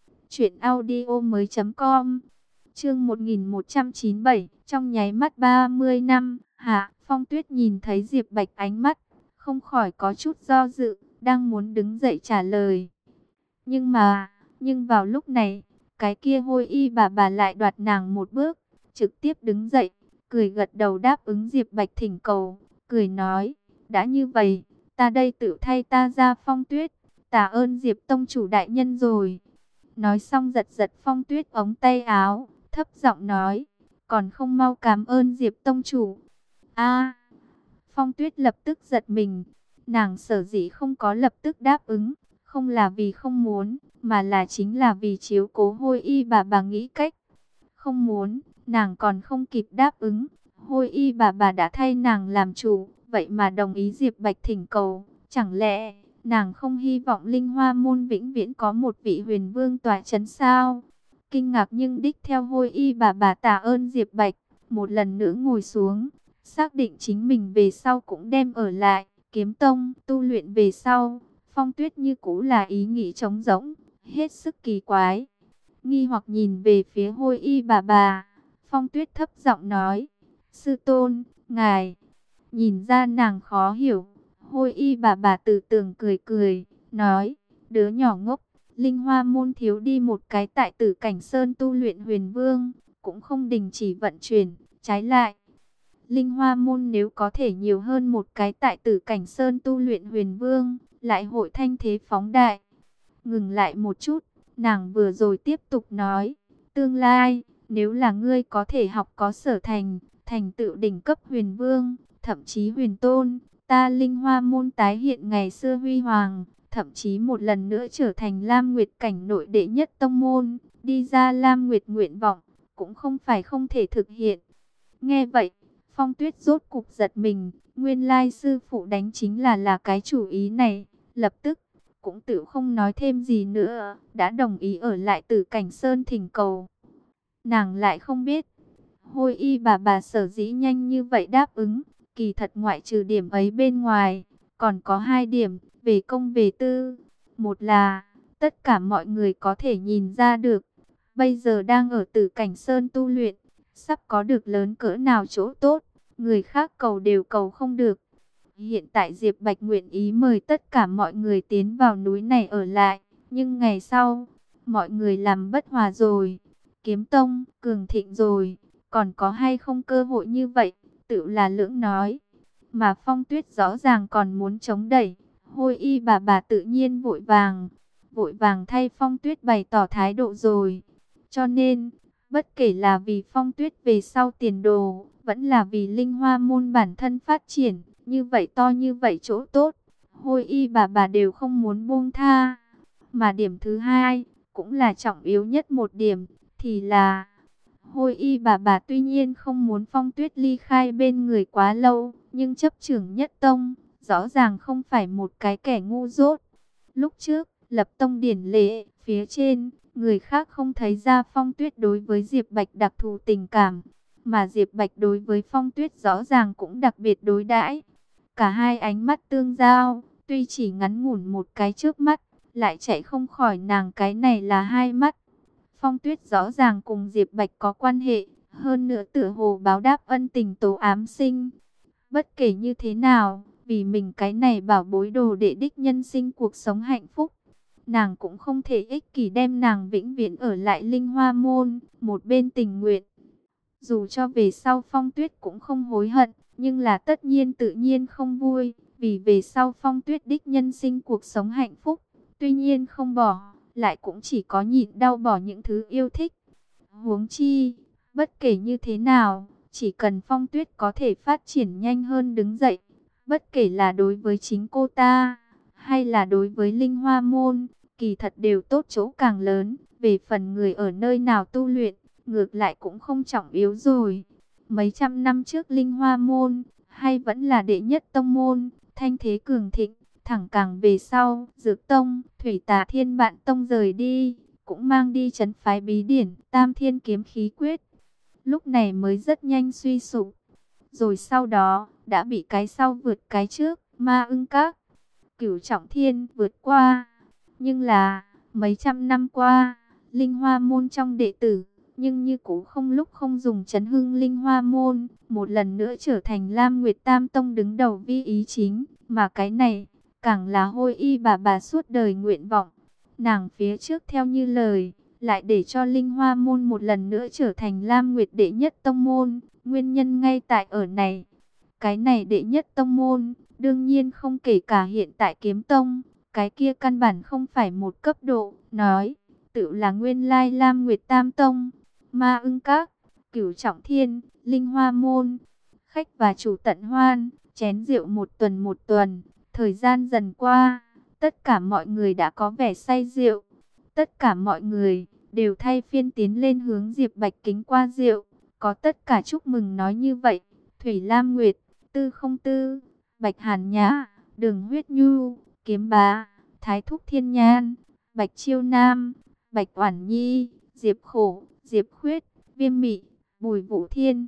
truyệnaudiomoi.com. Chương 1197, trong nháy mắt 30 năm, Hạ Phong Tuyết nhìn thấy Diệp Bạch ánh mắt, không khỏi có chút do dự, đang muốn đứng dậy trả lời. Nhưng vào lúc này, cái kia hôi y bà lại đoạt nàng một bước, trực tiếp đứng dậy, cười gật đầu đáp ứng Diệp Bạch thỉnh cầu, cười nói, đã như vậy, ta đây tự thay ta ra Phong Tuyết, tạ ơn Diệp tông chủ đại nhân rồi. Nói xong giật giật Phong Tuyết ống tay áo, thấp giọng nói, còn không mau cảm ơn Diệp tông chủ. A, Phong Tuyết lập tức giật mình, nàng sở dĩ không có lập tức đáp ứng, không là vì không muốn, mà là chính là vì chiếu cố hôi y bà nghĩ cách. Không muốn, nàng còn không kịp đáp ứng, hôi y bà đã thay nàng làm chủ, vậy mà đồng ý Diệp Bạch thỉnh cầu. Chẳng lẽ nàng không hy vọng Linh Hoa môn vĩnh viễn có một vị huyền vương tọa chấn sao? Kinh ngạc nhưng đích theo Hôi Y bà tạ ơn Diệp Bạch, một lần nữa ngồi xuống, xác định chính mình về sau cũng đem ở lại Kiếm Tông tu luyện về sau. Phong Tuyết như cũ là ý nghĩ trống rỗng, hết sức kỳ quái. Nghi hoặc nhìn về phía Hôi Y bà. Phong Tuyết thấp giọng nói, sư tôn, ngài. Nhìn ra nàng khó hiểu, Hôi Y bà từ tường cười cười, nói, đứa nhỏ ngốc, Linh Hoa môn thiếu đi một cái tại Tử Cảnh Sơn tu luyện huyền vương, cũng không đình chỉ vận chuyển, trái lại. Linh Hoa môn nếu có thể nhiều hơn một cái tại Tử Cảnh Sơn tu luyện huyền vương, lại hội thanh thế phóng đại. Ngừng lại một chút, nàng vừa rồi tiếp tục nói, tương lai, nếu là ngươi có thể học có sở thành, thành tựu đỉnh cấp huyền vương, thậm chí huyền tôn, ta Linh Hoa môn tái hiện ngày xưa huy hoàng, thậm chí một lần nữa trở thành Lam Nguyệt cảnh nội đệ nhất tông môn, đi ra Lam Nguyệt nguyện vọng, cũng không phải không thể thực hiện. Nghe vậy, Phong Tuyết rốt cục giật mình, nguyên lai sư phụ đánh chính là cái chủ ý này, lập tức cũng tự không nói thêm gì nữa, đã đồng ý ở lại Tử Cảnh Sơn thỉnh cầu. Nàng lại không biết, Hôi Y bà sở dĩ nhanh như vậy đáp ứng, kỳ thật ngoại trừ điểm ấy bên ngoài, còn có hai điểm, về công về tư. Một là, tất cả mọi người có thể nhìn ra được, bây giờ đang ở Tử Cảnh Sơn tu luyện, sắp có được lớn cỡ nào chỗ tốt, người khác cầu đều cầu không được. Hiện tại Diệp Bạch nguyện ý mời tất cả mọi người tiến vào núi này ở lại, nhưng ngày sau, mọi người làm bất hòa rồi, Kiếm Tông cường thịnh rồi, còn có hay không cơ hội như vậy, tự là lưỡng nói. Mà Phong Tuyết rõ ràng còn muốn chống đẩy, Hôi Y bà tự nhiên vội vàng thay Phong Tuyết bày tỏ thái độ rồi. Cho nên, bất kể là vì Phong Tuyết về sau tiền đồ, vẫn là vì Linh Hoa môn bản thân phát triển, như vậy to như vậy chỗ tốt, Hôi Y bà đều không muốn buông tha. Mà điểm thứ hai, cũng là trọng yếu nhất một điểm, thì là Hôi Y bà tuy nhiên không muốn Phong Tuyết ly khai bên người quá lâu, nhưng chấp trưởng nhất tông, rõ ràng không phải một cái kẻ ngu dốt. Lúc trước, lập tông điển lệ, phía trên, người khác không thấy ra Phong Tuyết đối với Diệp Bạch đặc thù tình cảm, mà Diệp Bạch đối với Phong Tuyết rõ ràng cũng đặc biệt đối đãi. Cả hai ánh mắt tương giao, tuy chỉ ngắn ngủn một cái trước mắt, lại chạy không khỏi nàng cái này là hai mắt. Phong Tuyết rõ ràng cùng Diệp Bạch có quan hệ, hơn nữa tựa hồ báo đáp ân tình tố ám sinh. Bất kể như thế nào, vì mình cái này bảo bối đồ đệ đích nhân sinh cuộc sống hạnh phúc, nàng cũng không thể ích kỷ đem nàng vĩnh viễn ở lại Linh Hoa môn, một bên tình nguyện. Dù cho về sau Phong Tuyết cũng không hối hận, nhưng là tất nhiên tự nhiên không vui, vì về sau Phong Tuyết đích nhân sinh cuộc sống hạnh phúc, tuy nhiên không bỏ, lại cũng chỉ có nhịn đau bỏ những thứ yêu thích. Huống chi, bất kể như thế nào, chỉ cần Phong Tuyết có thể phát triển nhanh hơn đứng dậy, bất kể là đối với chính cô ta, hay là đối với Linh Hoa môn, kỳ thật đều tốt chỗ càng lớn. Về phần người ở nơi nào tu luyện, ngược lại cũng không trọng yếu rồi. Mấy trăm năm trước Linh Hoa môn, hay vẫn là đệ nhất tông môn, thanh thế cường thịnh, thẳng càng về sau, Dược Tông, Thủy Tà Thiên Bạn Tông rời đi, cũng mang đi trấn phái bí điển, Tam Thiên Kiếm Khí Quyết. Lúc này mới rất nhanh suy sụp. Rồi sau đó, đã bị cái sau vượt cái trước, Ma Ưng Các, Cửu Trọng Thiên vượt qua. Nhưng là, mấy trăm năm qua, Linh Hoa môn trong đệ tử, nhưng như cũ không lúc không dùng chấn hưng Linh Hoa môn, một lần nữa trở thành Lam Nguyệt Tam Tông đứng đầu vi ý chính, mà cái này, càng là Hôi Y bà suốt đời nguyện vọng. Nàng phía trước theo như lời, lại để cho Linh Hoa môn một lần nữa trở thành Lam Nguyệt đệ nhất tông môn, nguyên nhân ngay tại ở này. Cái này đệ nhất tông môn, đương nhiên không kể cả hiện tại Kiếm Tông, cái kia căn bản không phải một cấp độ, nói, tự là nguyên lai Lam Nguyệt Tam Tông, Ma Ưng Các, Cửu Trọng Thiên, Linh Hoa môn. Khách và chủ tận hoan, chén rượu một tuần, thời gian dần qua, tất cả mọi người đã có vẻ say rượu. Tất cả mọi người đều thay phiên tiến lên hướng Diệp Bạch kính qua rượu, có tất cả chúc mừng nói như vậy. Thủy Lam Nguyệt, Tư không tư, Bạch Hàn Nhã, Đường Huyết Nhu, Kiếm Bá, Thái Thúc Thiên Nhan, Bạch Chiêu Nam, Bạch Oản Nhi, Diệp Khổ, Diệp Khuyết, Viêm Mị, Bùi Vũ Thiên.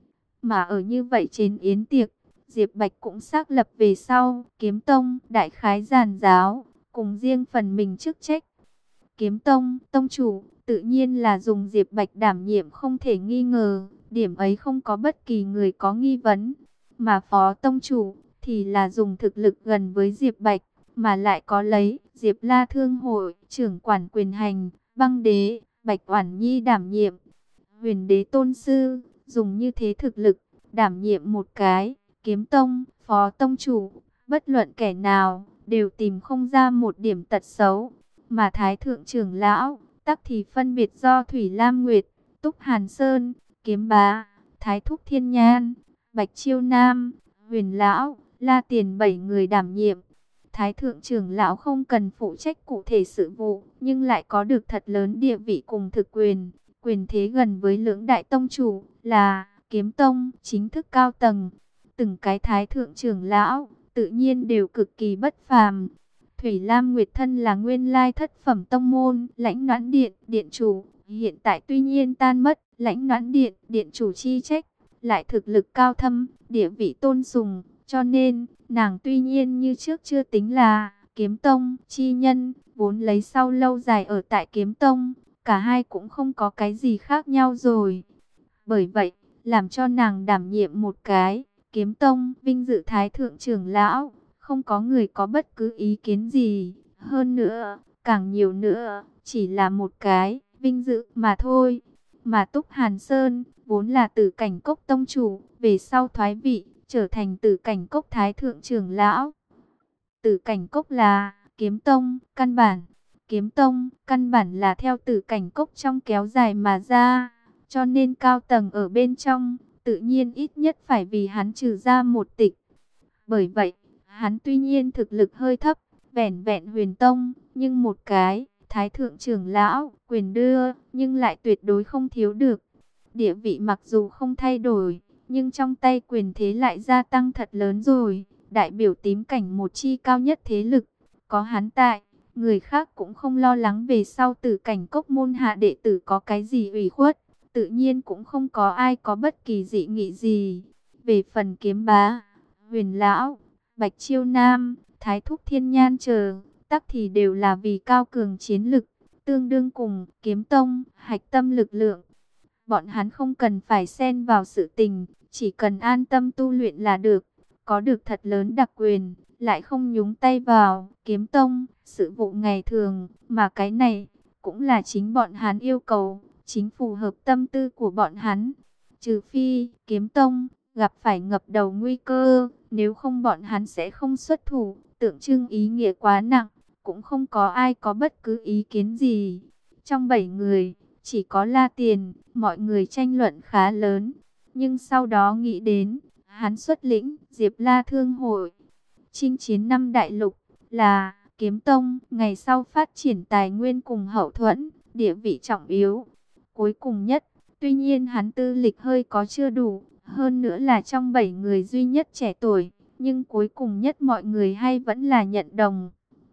Mà ở như vậy trên yến tiệc, Diệp Bạch cũng xác lập về sau, Kiếm Tông, đại khái giàn giáo, cùng riêng phần mình chức trách. Kiếm Tông, tông chủ, tự nhiên là dùng Diệp Bạch đảm nhiệm không thể nghi ngờ, điểm ấy không có bất kỳ người có nghi vấn. Mà phó tông chủ, thì là dùng thực lực gần với Diệp Bạch, mà lại có lấy Diệp La Thương Hội, trưởng quản quyền hành, Băng Đế, Bạch Oản Nhi đảm nhiệm. Huyền Đế tôn sư, dùng như thế thực lực, đảm nhiệm một cái, Kiếm Tông, phó tông chủ, bất luận kẻ nào, đều tìm không ra một điểm tật xấu. Mà Thái Thượng trưởng lão, tắc thì phân biệt do Thủy Lam Nguyệt, Túc Hàn Sơn, Kiếm Bá, Thái Thúc Thiên Nhan, Bạch Chiêu Nam, Huyền Lão, La Tiền 7 người đảm nhiệm. Thái Thượng trưởng lão không cần phụ trách cụ thể sự vụ, nhưng lại có được thật lớn địa vị cùng thực quyền, quyền thế gần với lưỡng đại tông chủ, là Kiếm Tông, chính thức cao tầng. Từng cái Thái Thượng trưởng lão, tự nhiên đều cực kỳ bất phàm. Thủy Lam Nguyệt thân là nguyên lai thất phẩm tông môn, Lãnh Noãn Điện, điện chủ, hiện tại tuy nhiên tan mất, Lãnh Noãn Điện, điện chủ chi trách, lại thực lực cao thâm, địa vị tôn sùng, cho nên, nàng tuy nhiên như trước chưa tính là Kiếm Tông, chi nhân, vốn lấy sau lâu dài ở tại Kiếm Tông, cả hai cũng không có cái gì khác nhau rồi. Bởi vậy, làm cho nàng đảm nhiệm một cái, Kiếm Tông, vinh dự Thái Thượng trưởng lão, không có người có bất cứ ý kiến gì. Hơn nữa, càng nhiều nữa, chỉ là một cái, vinh dự mà thôi. Mà Túc Hàn Sơn, vốn là Tử Cảnh Cốc tông chủ, về sau thoái vị, trở thành Tử Cảnh Cốc Thái Thượng trưởng lão. Tử Cảnh Cốc là Kiếm Tông, căn bản. Kiếm Tông, căn bản là theo Tử Cảnh Cốc trong kéo dài mà ra. Cho nên cao tầng ở bên trong, tự nhiên ít nhất phải vì hắn trừ ra một tịch. Bởi vậy, hắn tuy nhiên thực lực hơi thấp, vẻn vẹn Huyền Tông, nhưng một cái, Thái Thượng trưởng lão, quyền đưa, nhưng lại tuyệt đối không thiếu được. Địa vị mặc dù không thay đổi, nhưng trong tay quyền thế lại gia tăng thật lớn rồi. Đại biểu tím cảnh một chi cao nhất thế lực, có hắn tại, người khác cũng không lo lắng về sau Tử Cảnh Cốc môn hạ đệ tử có cái gì ủy khuất. Tự nhiên cũng không có ai có bất kỳ dị nghị gì. Về phần Kiếm Bá, Huyền Lão, Bạch Chiêu Nam, Thái Thúc Thiên Nhan chờ, tắc thì đều là vì cao cường chiến lực, tương đương cùng Kiếm Tông, hạch tâm lực lượng. Bọn hắn không cần phải xen vào sự tình, chỉ cần an tâm tu luyện là được. Có được thật lớn đặc quyền, lại không nhúng tay vào Kiếm Tông, sự vụ ngày thường, mà cái này cũng là chính bọn hắn yêu cầu, chính phù hợp tâm tư của bọn hắn. Trừ phi Kiếm Tông gặp phải ngập đầu nguy cơ, nếu không bọn hắn sẽ không xuất thủ, tượng trưng ý nghĩa quá nặng, cũng không có ai có bất cứ ý kiến gì. Trong 7 người, chỉ có La Tiền, mọi người tranh luận khá lớn, nhưng sau đó nghĩ đến, hắn xuất lĩnh Diệp La Thương Hội, chinh chiến 5 đại lục, là Kiếm Tông, ngày sau phát triển tài nguyên cùng hậu thuẫn, địa vị trọng yếu. Cuối cùng nhất, tuy nhiên hắn tư lịch hơi có chưa đủ, hơn nữa là trong 7 người duy nhất trẻ tuổi, nhưng cuối cùng nhất mọi người hay vẫn là nhận đồng.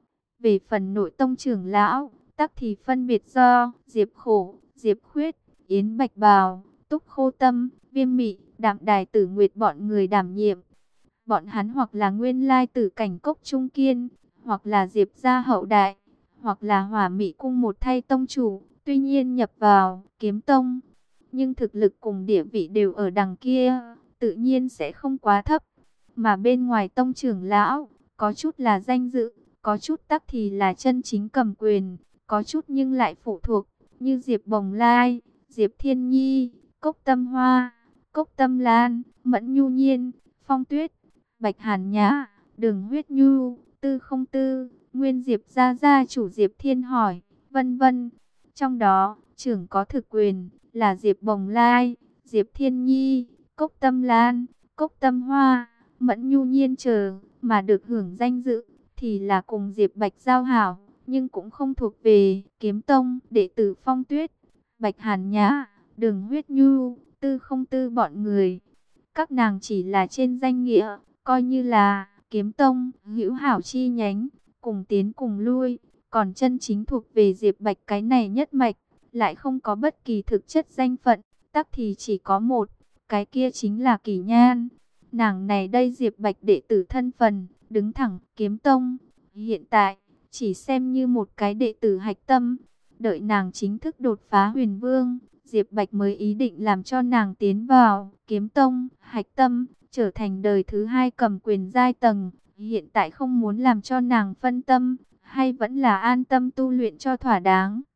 Về phần nội tông trưởng lão, tắc thì phân biệt do Diệp Khổ, Diệp Khuyết, Yến Bạch Bào, Túc Khô Tâm, Viêm Mị, Đạm Đài Tử Nguyệt bọn người đảm nhiệm. Bọn hắn hoặc là nguyên lai Tử Cảnh Cốc Trung Kiên, hoặc là Diệp gia hậu đại, hoặc là Hỏa Mị cung một thay tông chủ, tuy nhiên nhập vào Kiếm Tông, nhưng thực lực cùng địa vị đều ở đằng kia, tự nhiên sẽ không quá thấp. Mà bên ngoài tông trưởng lão, có chút là danh dự, có chút tắc thì là chân chính cầm quyền, có chút nhưng lại phụ thuộc, như Diệp Bồng Lai, Diệp Thiên Nhi, Cốc Tâm Hoa, Cốc Tâm Lan, Mẫn Nhu Nhiên, Phong Tuyết, Bạch Hàn Nhã, Đường Huyết Nhu, Tư Không Tư, Nguyên Diệp gia gia chủ Diệp Thiên Hỏi, vân vân. Trong đó, trưởng có thực quyền là Diệp Bồng Lai, Diệp Thiên Nhi, Cốc Tâm Lan, Cốc Tâm Hoa, Mẫn Nhu Nhiên chờ, mà được hưởng danh dự thì là cùng Diệp Bạch giao hảo, nhưng cũng không thuộc về Kiếm Tông, đệ tử Phong Tuyết, Bạch Hàn Nhã, Đường Huyết Nhu, Tư Không Tư bọn người. Các nàng chỉ là trên danh nghĩa, coi như là kiếm tông, hữu hảo chi nhánh, cùng tiến cùng lui. Còn chân chính thuộc về Diệp Bạch cái này nhất mạch, lại không có bất kỳ thực chất danh phận, tắc thì chỉ có một, cái kia chính là Kỳ Nhan. Nàng này đây Diệp Bạch đệ tử thân phần, đứng thẳng kiếm tông, hiện tại chỉ xem như một cái đệ tử hạch tâm. Đợi nàng chính thức đột phá huyền vương, Diệp Bạch mới ý định làm cho nàng tiến vào kiếm tông, hạch tâm, trở thành đời thứ hai cầm quyền giai tầng. Hiện tại không muốn làm cho nàng phân tâm, hay vẫn là an tâm tu luyện cho thỏa đáng.